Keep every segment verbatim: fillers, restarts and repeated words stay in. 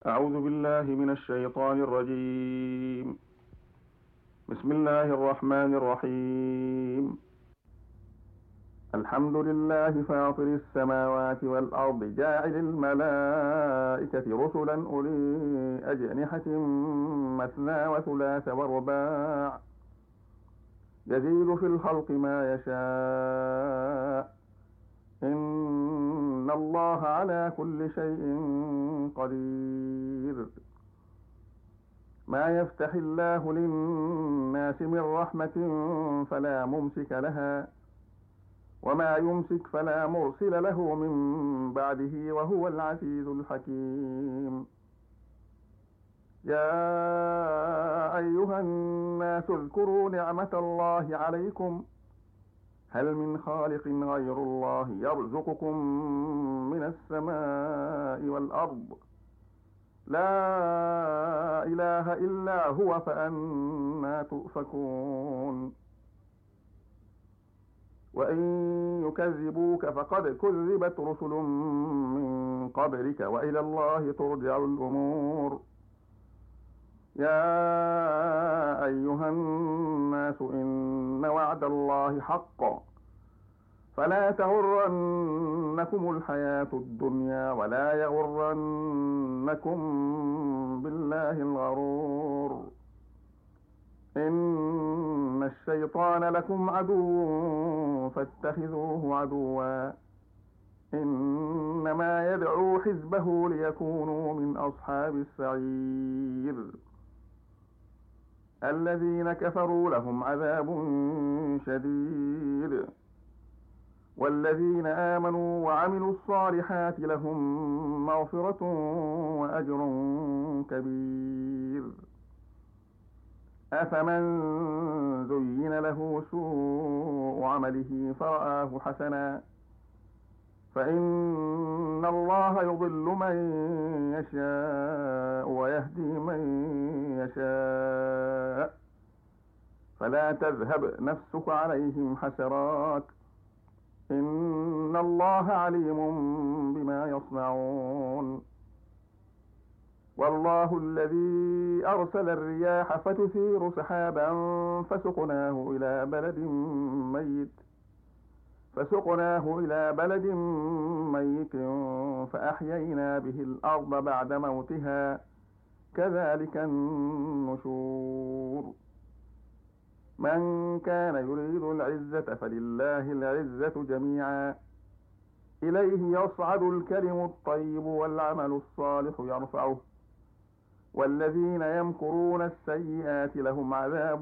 أعوذ بالله من الشيطان الرجيم. بسم الله الرحمن الرحيم. الحمد لله فاطر السماوات والأرض جاعل الملائكة رسلا أولي أجنحة مثنى وثلاث ورباع يزيد في الخلق ما يشاء إن الله على كل شيء قدير. ما يفتح الله للناس من رحمة فلا ممسك لها وما يمسك فلا مرسل له من بعده وهو العزيز الحكيم. يا أيها الناس اذكروا نعمة الله عليكم هل من خالق غير الله يرزقكم من السماء والأرض لا إله إلا هو فأنى تؤفكون. وإن يكذبوك فقد كذبت رسل من قبلك وإلى الله ترجع الأمور. يا أيها الناس إن وعد الله حق فلا تغرنكم الحياة الدنيا ولا يغرنكم بالله الغرور. إن الشيطان لكم عدو فاتخذوه عدوا إنما يدعو حزبه ليكونوا من أصحاب السعير. الذين كفروا لهم عذاب شديد والذين آمنوا وعملوا الصالحات لهم مغفرة وأجر كبير. أفمن زين له سوء عمله فرآه حسنا فإن الله يضل من يشاء ويهدي من يشاء فلا تذهب نفسك عليهم حسرات إن الله عليم بما يصنعون. والله الذي أرسل الرياح فتثير سحابا فسقناه إلى بلد ميت فسقناه إلى بلد ميت فأحيينا به الأرض بعد موتها كذلك النشور. من كان يريد العزة فلله العزة جميعا إليه يصعد الكلم الطيب والعمل الصالح يرفعه والذين يمكرون السيئات لهم عذاب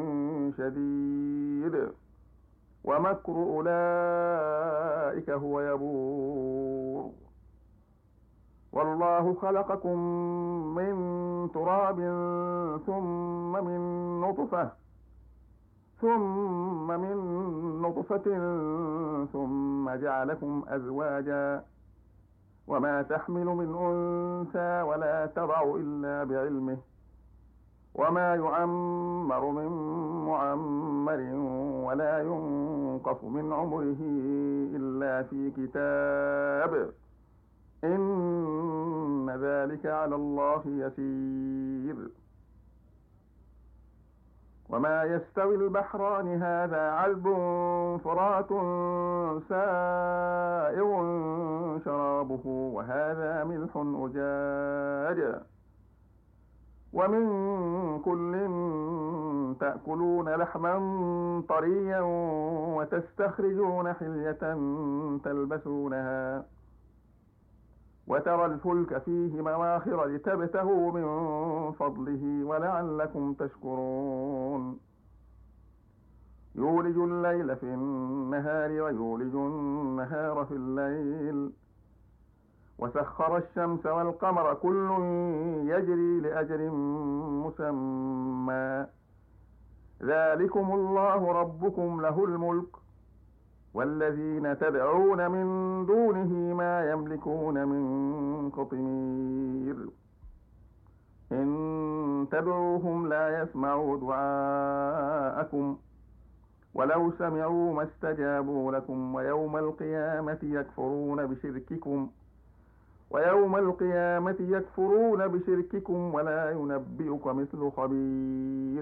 شديد ومكر أولئك هو يبور. والله خلقكم من تراب ثم من نطفة ثم من نطفة ثم جعلكم أزواجا وما تحمل من أنثى ولا تضع إلا بعلمه وما يعمر من معمر ولا ينقص من عمره إلا في كتاب إن ذلك على الله يسير. وما يستوي البحران هذا عذب فرات سائغ شرابه وهذا ملح أجاج ومن كل تأكلون لحما طريا وتستخرجون حلية تلبسونها وترى الفلك فيه مواخر لتبتغوا من فضله ولعلكم تشكرون. يولج الليل في النهار ويولج النهار في الليل وسخر الشمس والقمر كل يجري لأجل مسمى ذلكم الله ربكم له الملك والذين تدعون من دونه ما يملكون من قطمير إن تدعوهم لا يسمعوا دعاءكم ولو سمعوا ما استجابوا لكم ويوم القيامة يكفرون بشرككم ويوم القيامة يكفرون بشرككم ولا ينبئك مثل خبير.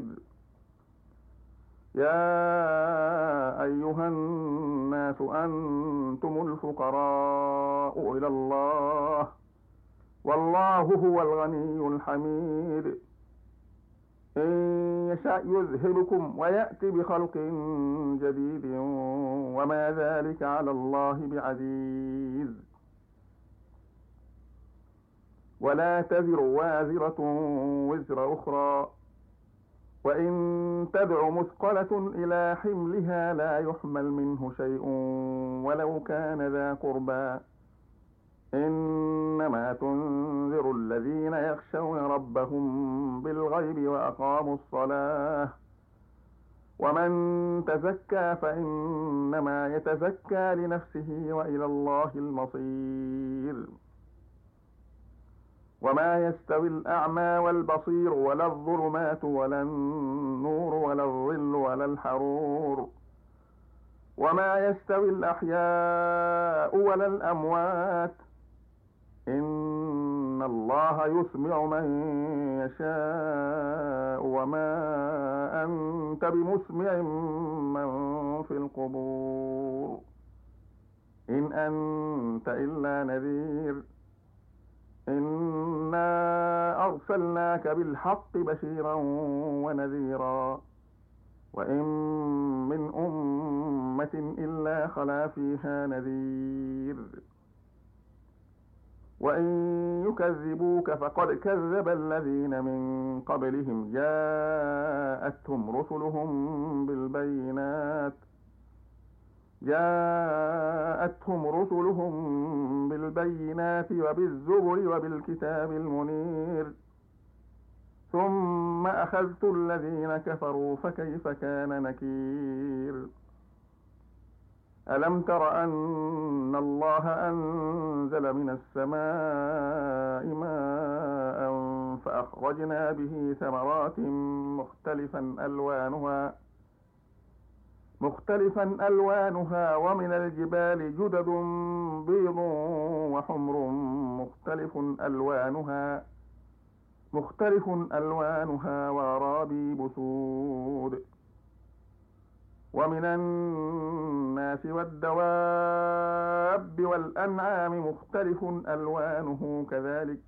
يا أيها الناس أنتم الفقراء إلى الله والله هو الغني الحميد. إن يشأ يذهبكم ويأتي بخلق جديد وما ذلك على الله بعزيز. ولا تزر وازرة وزر أخرى وإن تدع مثقلة إلى حملها لا يحمل منه شيء ولو كان ذا قربى. إنما تنذر الذين يخشون ربهم بالغيب وأقاموا الصلاة ومن تزكى فإنما يتزكى لنفسه وإلى الله المصير. وما يستوي الأعمى والبصير ولا الظلمات ولا النور ولا الظل ولا الحرور وما يستوي الأحياء ولا الأموات إن الله يسمع من يشاء وما أنت بمسمع من في القبور إن أنت إلا نذير. إنا أرسلناك بالحق بشيرا ونذيرا وإن من أمة إلا خلا فيها نذير. وإن يكذبوك فقد كذب الذين من قبلهم جاءتهم رسلهم بالبينات جاءتهم رسلهم بالبينات وبالزبر وبالكتاب المنير ثم أخذت الذين كفروا فكيف كان نكير. ألم تر أن الله أنزل من السماء ماء فأخرجنا به ثمرات مختلفا ألوانها مختلفا ألوانها ومن الجبال جدد بيض وحمر مختلف ألوانها مختلف ألوانها وغرابيب سود ومن الناس والدواب والأنعام مختلف ألوانه كذلك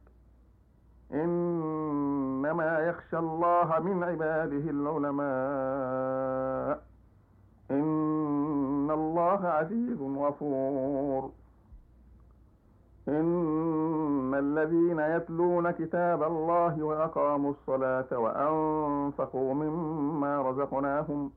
إنما يخشى الله من عباده العلماء إن الله عزيز غفور. إن الذين يتلون كتاب الله وأقاموا الصلاة وأنفقوا مما رزقناهم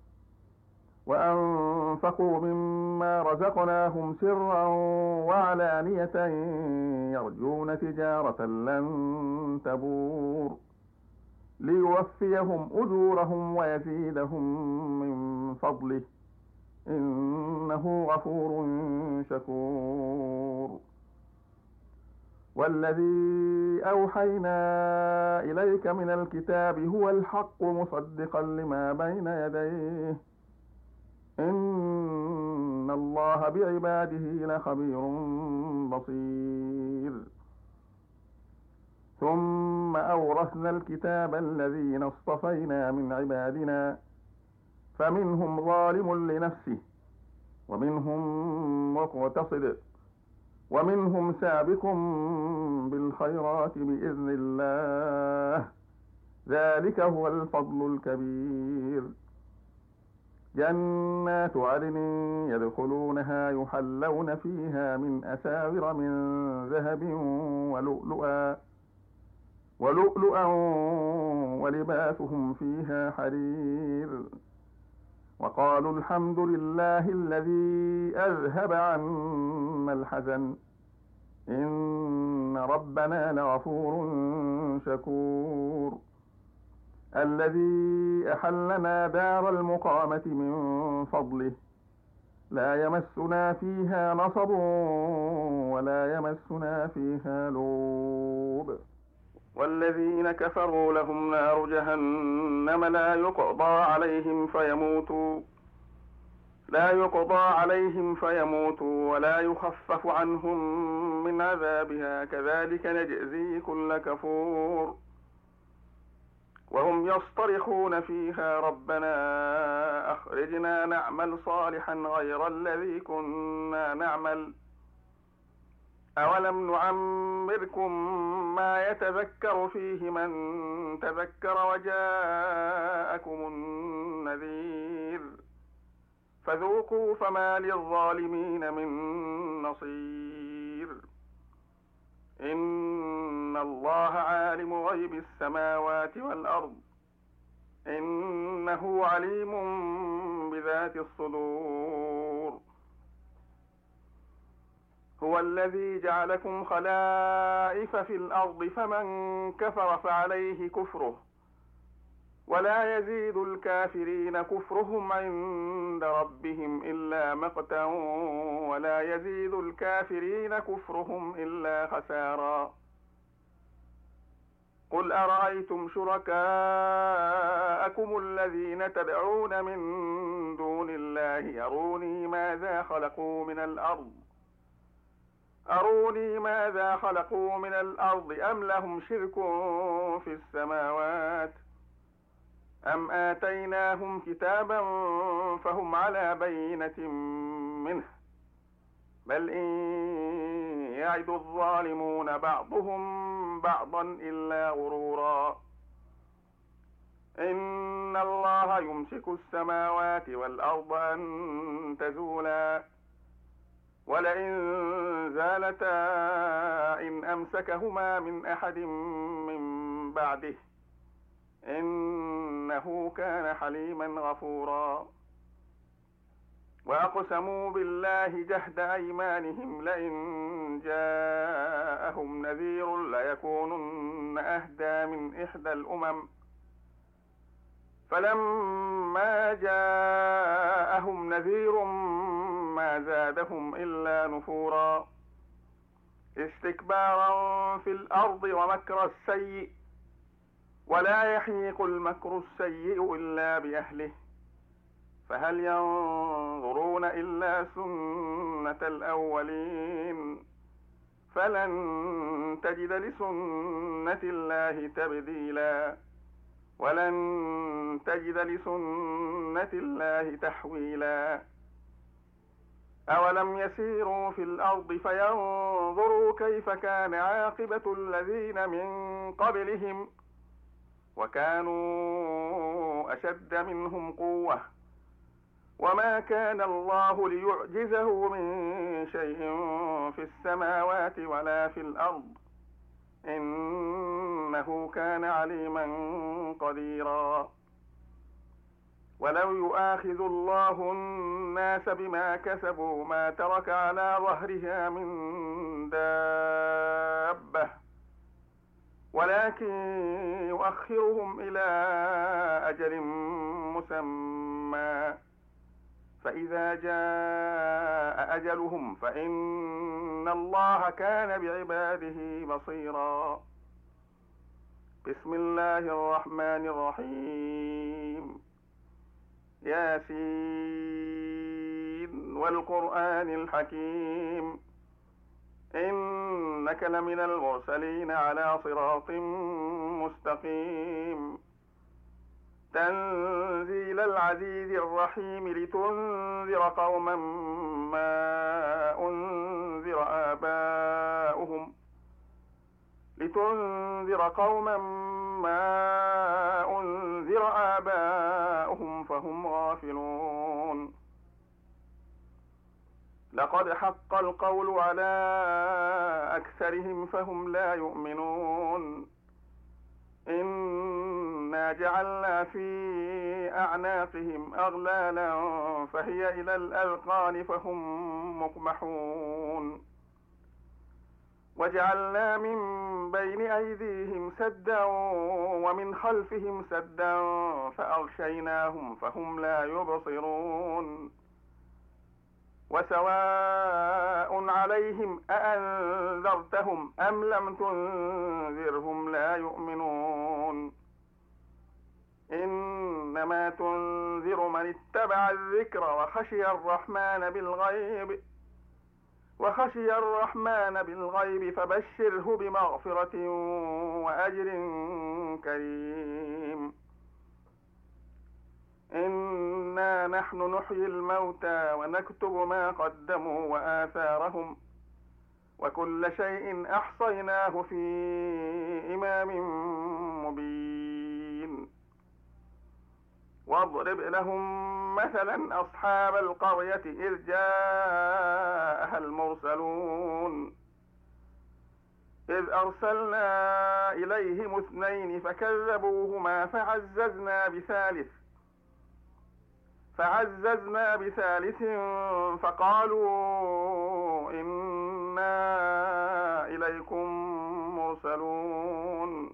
وأنفقوا مما رزقناهم سرا وعلانية يرجون تجارة لن تبور ليوفيهم أجورهم ويزيدهم من فضله إنه غفور شكور. والذي أوحينا إليك من الكتاب هو الحق مصدقا لما بين يديه إن الله بعباده لخبير بصير. ثم أورثنا الكتاب الذين اصطفينا من عبادنا فمنهم ظالم لنفسه ومنهم مقتصد ومنهم سابق بالخيرات بإذن الله ذلك هو الفضل الكبير. جنات عدن يدخلونها يحلون فيها من أساور من ذهب ولؤلؤا ولؤلؤا ولباسهم فيها حرير وقالوا الحمد لله الذي أذهب عنا الحزن إن ربنا لغفور شكور. الذي أحلنا دار المقامة من فضله لا يمسنا فيها نصب ولا يمسنا فيها لوب. والذين كفروا لهم نار جهنم لا يقضى عليهم فيموتوا لا يقضى عليهم فيموتوا ولا يخفف عنهم من عذابها كذلك نجزي كل كفور وهم يصطرخون فيها ربنا أخرجنا نعمل صالحا غير الذي كنا نعمل أولم نعمركم ما يتذكر فيه من تذكر وجاءكم النذير فذوقوا فما للظالمين من نصير إن الله عالم غيب السماوات والأرض إنه عليم بذات الصدور هو الذي جعلكم خلائف في الأرض فمن كفر فعليه كفره ولا يزيد الكافرين كفرهم عند ربهم إلا مقتا ولا يزيد الكافرين كفرهم إلا خسارا قل أرأيتم شركاءكم الذين تدعون من دون الله أروني ماذا خلقوا من الأرض أروني ماذا خلقوا من الأرض أم لهم شرك في السماوات أم آتيناهم كتابا فهم على بينة منه بل إن يعد الظالمون بعضهم بعضا إلا غرورا إن الله يمسك السماوات والأرض أن تزولا ولئن زالتا إن أمسكهما من أحد من بعده إنه كان حليما غفورا وأقسموا بالله جهد أيمانهم لئن جاءهم نذير ليكونن أهدى من إحدى الأمم فلما جاءهم نذير ما زادهم إلا نفورا استكبارا في الأرض ومكر السيء ولا يحيق المكر السيء إلا بأهله فهل ينظرون إلا سنة الأولين فلن تجد لسنة الله تبديلا ولن تجد لسنة الله تحويلا أولم يسيروا في الأرض فينظروا كيف كان عاقبة الذين من قبلهم وكانوا أشد منهم قوة وما كان الله ليعجزه من شيء في السماوات ولا في الأرض إنه كان عليما قديرا ولو يؤاخذ الله الناس بما كسبوا ما ترك على ظهرها من دابة ولكن يؤخرهم إلى أجل مسمى فإذا جاء أجلهم فإن الله كان بعباده بصيرا بسم الله الرحمن الرحيم ياسين والقرآن الحكيم إنك لمن المرسلين على صراط مستقيم تنزيل العزيز الرحيم لتنذر قوما ما أنذر آباؤهم لتنذر قوما ما أنذر آباؤهم فهم غافلون لقد حق القول على أكثرهم فهم لا يؤمنون إنا جعلنا في أعناقهم أغلالا فهي إلى الأذقان فهم مقمحون وجعلنا من بين أيديهم سدا ومن خلفهم سدا فأغشيناهم فهم لا يبصرون وسواء عليهم أأنذرتهم أم لم تنذرهم لا يؤمنون إنما تنذر تنذر من اتبع الذكر وخشي الرحمن بالغيب وخشي الرحمن بالغيب فبشره بمغفرة وأجر كريم. إنا نحن نحيي الموتى ونكتب ما قدموا وآثارهم وكل شيء أحصيناه في إمام مبين. واضرب لهم مثلا أصحاب القرية إذ جاءها المرسلون إذ أرسلنا إليهم اثنين فكذبوهما فعززنا بثالث فعززنا بثالث فقالوا إنا إليكم مرسلون.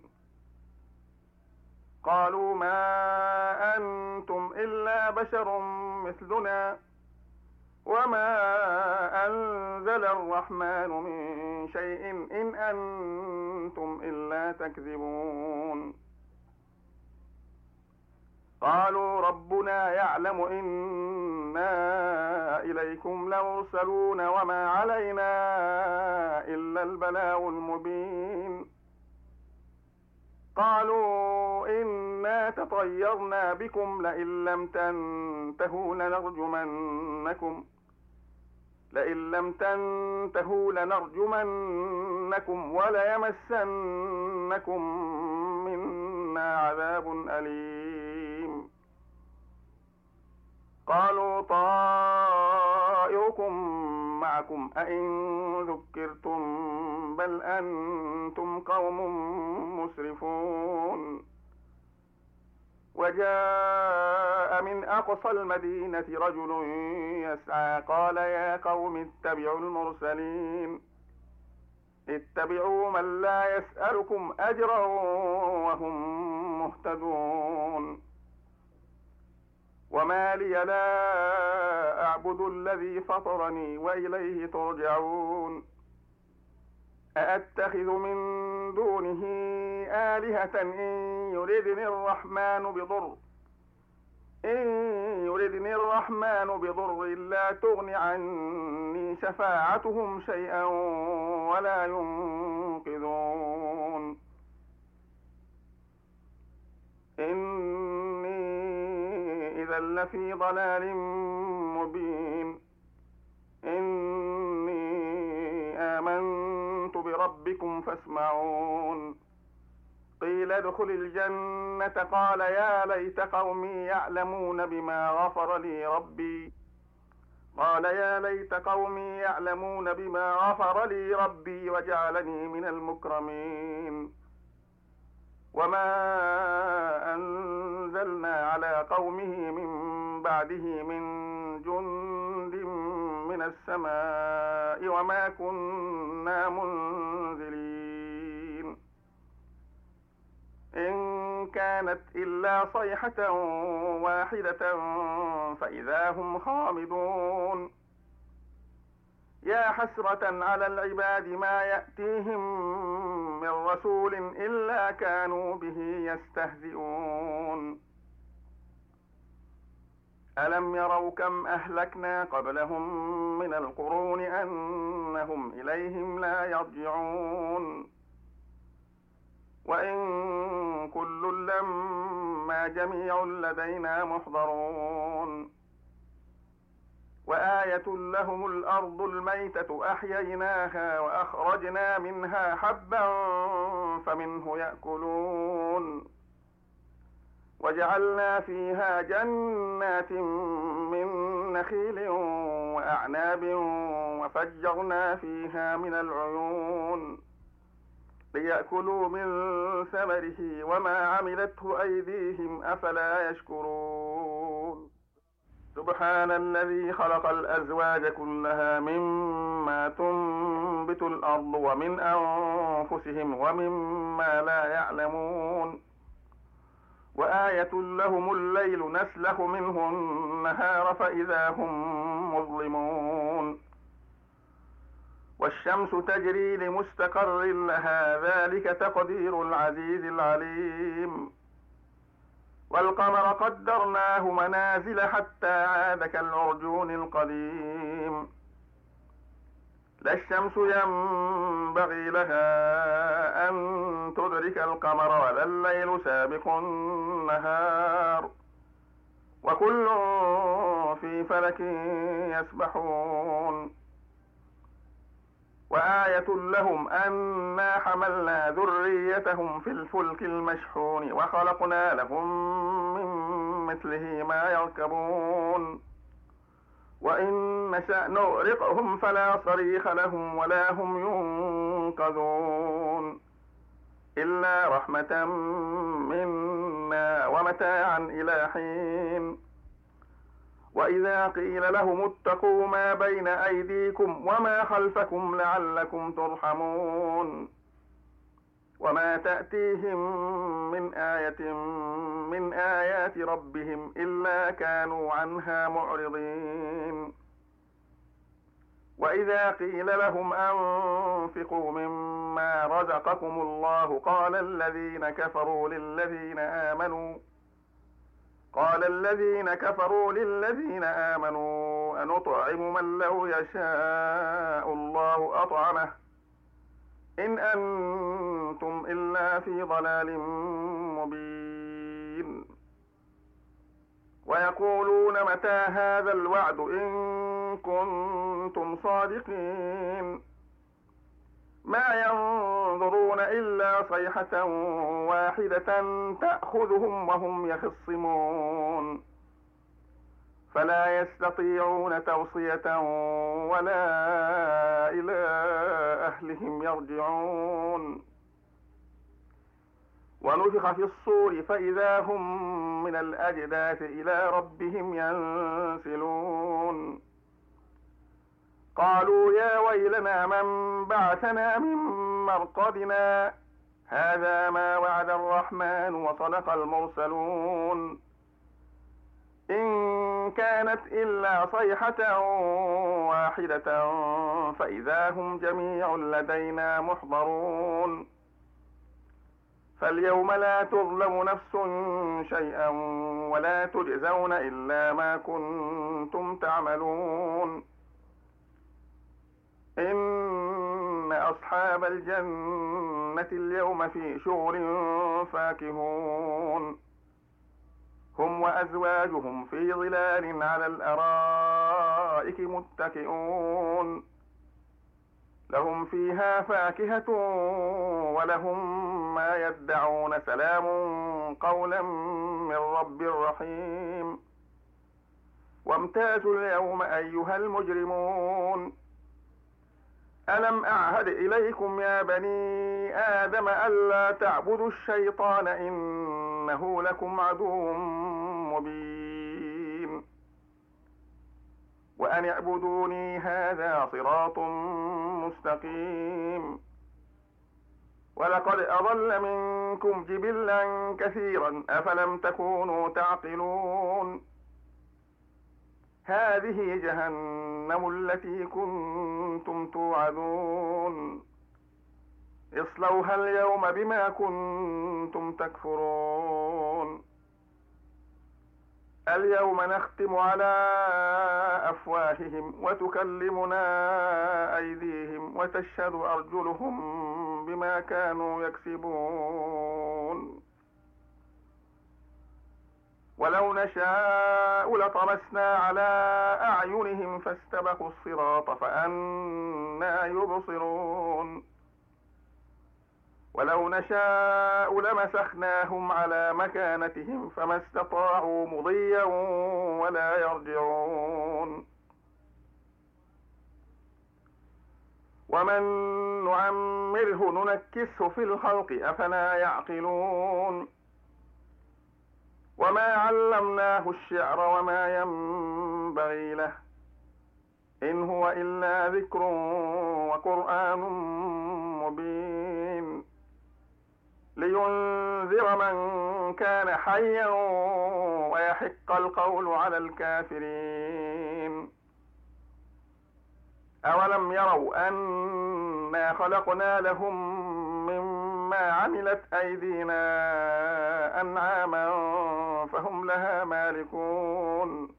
قالوا ما أنتم إلا بشر مثلنا وما أنزل الرحمن من شيء إن أنتم إلا تكذبون. قالوا ربنا يعلم إنا إليكم لمرسلون وما علينا إلا البلاغ المبين. قالوا إنا تطيرنا بكم لئن لم تنتهوا لنرجمنكم لئن لم تنتهوا لنرجمنكم وليمسنكم منا عذاب أليم. قالوا طائركم معكم أئن ذكرتم بل أنتم قوم مسرفون. وجاء من أقصى المدينة رجل يسعى قال يا قوم اتبعوا المرسلين اتبعوا من لا يسألكم أجرا وهم مهتدون. وما لي لا أعبد الذي فطرني وإليه ترجعون. أأتخذ من دونه آلهة إن يردني الرحمن بضر إن يردني الرحمن بضر لا تغن عني شفاعتهم شيئا ولا ينقذون. إني إذا لفي ضلال مبين. إني آمنت بربكم فاسمعون. قيل ادخل الجنة قال يا ليت قومي يعلمون بما غفر لي ربي قال يا ليت قومي يعلمون بما غفر لي ربي وجعلني من المكرمين. وما أنزلنا على قومه من بعده من جند من السماء وما كنا منزلين. إن كانت إلا صيحة واحدة فإذا هم خامدون. يا حسرة على العباد ما يأتيهم من رسول إلا كانوا به يستهزئون. ألم يروا كم أهلكنا قبلهم من القرون أنهم إليهم لا يرجعون. وإن كل لما جميع لدينا محضرون. وآية لهم الأرض الميتة أحييناها وأخرجنا منها حبا فمنه يأكلون. وجعلنا فيها جنات من نخيل وأعناب وفجرنا فيها من العيون ليأكلوا من ثمره وما عملته أيديهم أفلا يشكرون. سبحان الذي خلق الأزواج كلها مما تنبت الأرض ومن أنفسهم ومما لا يعلمون. وآية لهم الليل نسلخ منه النهار فإذا هم مظلمون. وآية لهم الليل نسلخ منه النهار فإذا هم مظلمون. وآية لهم الليل نسلخ منه النهار فإذا هم مظلمون. والشمس تجري لمستقر لها ذلك تقدير العزيز العليم. إن كانت إلا صيحة واحدة فإذا هم خامدون. تجري لمستقر لها ذلك تقدير العزيز العليم. والقمر قدرناه منازل حتى عاد كالعرجون القديم لا الشمس ينبغي لها أن تدرك القمر ولا الليل سابق النهار وكل في فلك يسبحون وآية لهم أنا حملنا ذريتهم في الفلك المشحون وخلقنا لهم من مثله ما يركبون وإن نشأ نغرقهم فلا صريخ لهم ولا هم ينقذون إلا رحمة منا ومتاعا إلى حين وإذا قيل لهم اتقوا ما بين أيديكم وما خلفكم لعلكم ترحمون وما تأتيهم من آية من آيات ربهم إلا كانوا عنها معرضين وإذا قيل لهم أنفقوا مما رزقكم الله قال الذين كفروا للذين آمنوا قال الذين كفروا للذين آمنوا أنطعم من لو يشاء الله أطعمه إن أنتم إلا في ضلال مبين ويقولون متى هذا الوعد إن كنتم صادقين ما ينظرون إلا صيحة واحدة تأخذهم وهم يخصمون فلا يستطيعون توصية ولا إلى أهلهم يرجعون ونفخ في الصور فإذا هم من الأجداث إلى ربهم ينسلون قالوا يا ويلنا من بعثنا من مرقدنا هذا ما وعد الرحمن وصدق المرسلون إن كانت إلا صيحة واحدة فإذا هم جميع لدينا محضرون فاليوم لا تظلم نفس شيئا ولا تجزون إلا ما كنتم تعملون إن أصحاب الجنة اليوم في شغل فاكهون هم وأزواجهم في ظلال على الأرائك متكئون لهم فيها فاكهة ولهم ما يدعون سلام قولا من رب رحيم وامتازوا اليوم أيها المجرمون ألم أعهد إليكم يا بني آدم ألا تعبدوا الشيطان إنه لكم عدو مبين وأن اعبدوني هذا صراط مستقيم ولقد أضل منكم جبلا كثيرا أفلم تكونوا تعقلون هذه جهنم التي كنتم توعدون اصلوها اليوم بما كنتم تكفرون اليوم نختم على أفواههم وتكلمنا أيديهم وتشهد أرجلهم بما كانوا يكسبون ولو نشاء لطمسنا على أعينهم فاستبقوا الصراط فأنى يبصرون ولو نشاء لمسخناهم على مكانتهم فما استطاعوا مضيا ولا يرجعون ومن نعمره ننكسه في الخلق أفلا يعقلون وما علمناه الشعر وما ينبغي له إن هو إلا ذكر وقرآن مبين لينذر من كان حيا ويحق القول على الكافرين أولم يروا أنا خلقنا لهم مما ما عملت أيدينا أنعاما فهم لها مالكون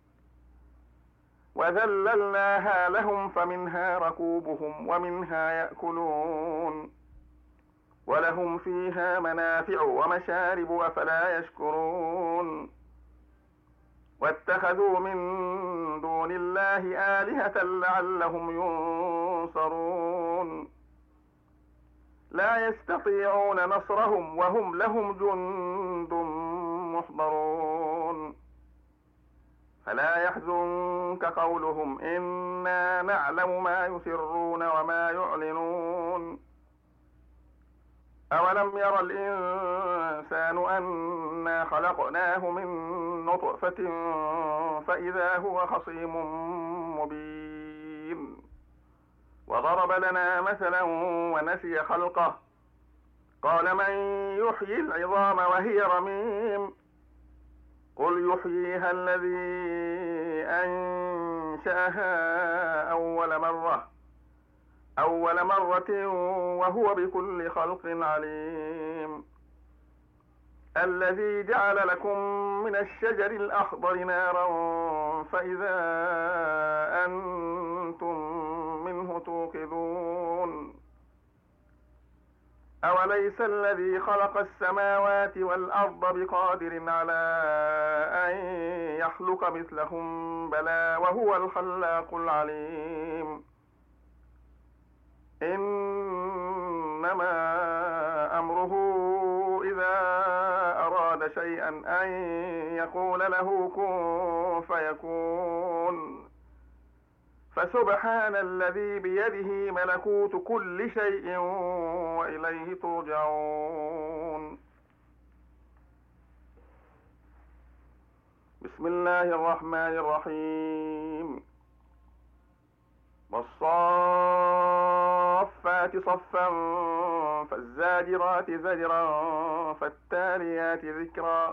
وذللناها لهم فمنها ركوبهم ومنها يأكلون ولهم فيها منافع ومشارب أفلا يشكرون واتخذوا من دون الله آلهة لعلهم ينصرون لا يستطيعون نصرهم وهم لهم جند محضرون فلا يحزنك قولهم إنا نعلم ما يسرون وما يعلنون أولم ير الإنسان أنا خلقناه من نطفة فإذا هو خصيم مبين وضرب لنا مثلا ونسي خلقه قال من يحيي العظام وهي رميم قل يحييها الذي أنشأها أول مرة أول مرة وهو بكل خلق عليم الذي جعل لكم من الشجر الأخضر نارا فإذا أنتم منه توقدون أوليس الذي خلق السماوات والأرض بقادر على أن يخلق مثلهم بلى وهو الخلاق العليم إنما أمره إذا أراد شيئا أن يقول له كن فيكون فسبحان الذي بيده ملكوت كل شيء وإليه ترجعون بسم الله الرحمن الرحيم والصافات صفا فالزاجرات زجرا فالتاليات ذكرا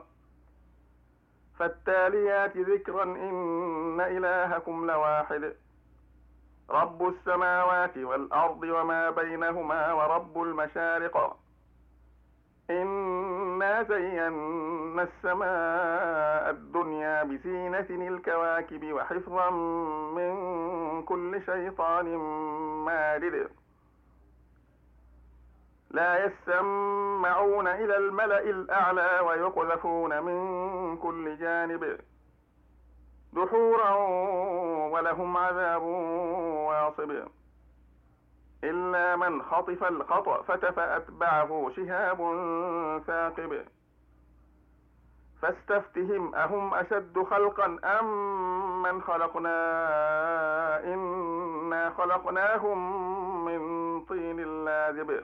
فالتاليات ذكرا إن إلهكم لواحد رب السماوات والأرض وما بينهما ورب المشارق إنا زينا السماء الدنيا بزينة الكواكب وحفظا من كل شيطان مارد لا يسمعون إلى الملأ الأعلى ويقذفون من كل جانب دحورا ولهم عذاب واصب إلا من خطف الخطفة فأتبعه شهاب ثاقب فاستفتهم أهم أشد خلقا أم من خلقنا إنا خلقناهم من طين لازب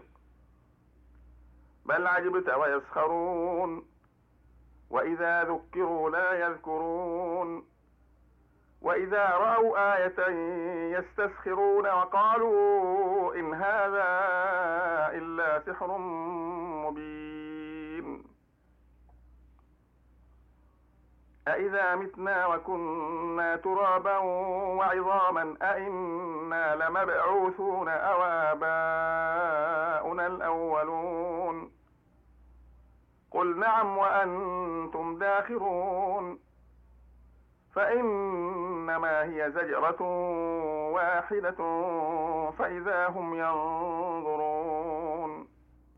بل عجبت ويسخرون وإذا ذكروا لا يذكرون وإذا رأوا آية يستسخرون وقالوا إن هذا إلا سحر مبين أإذا متنا وكنا ترابا وعظاما أإنا لمبعوثون أو آباؤنا الأولون قل نعم وأنتم داخرون فإنما هي زجرة واحدة فإذا هم ينظرون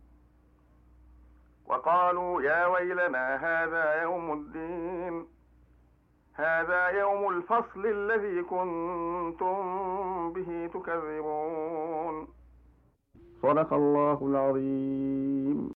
وقالوا يا ويلنا هذا يوم الدين هذا يوم الفصل الذي كنتم به تكذبون صدق الله العظيم.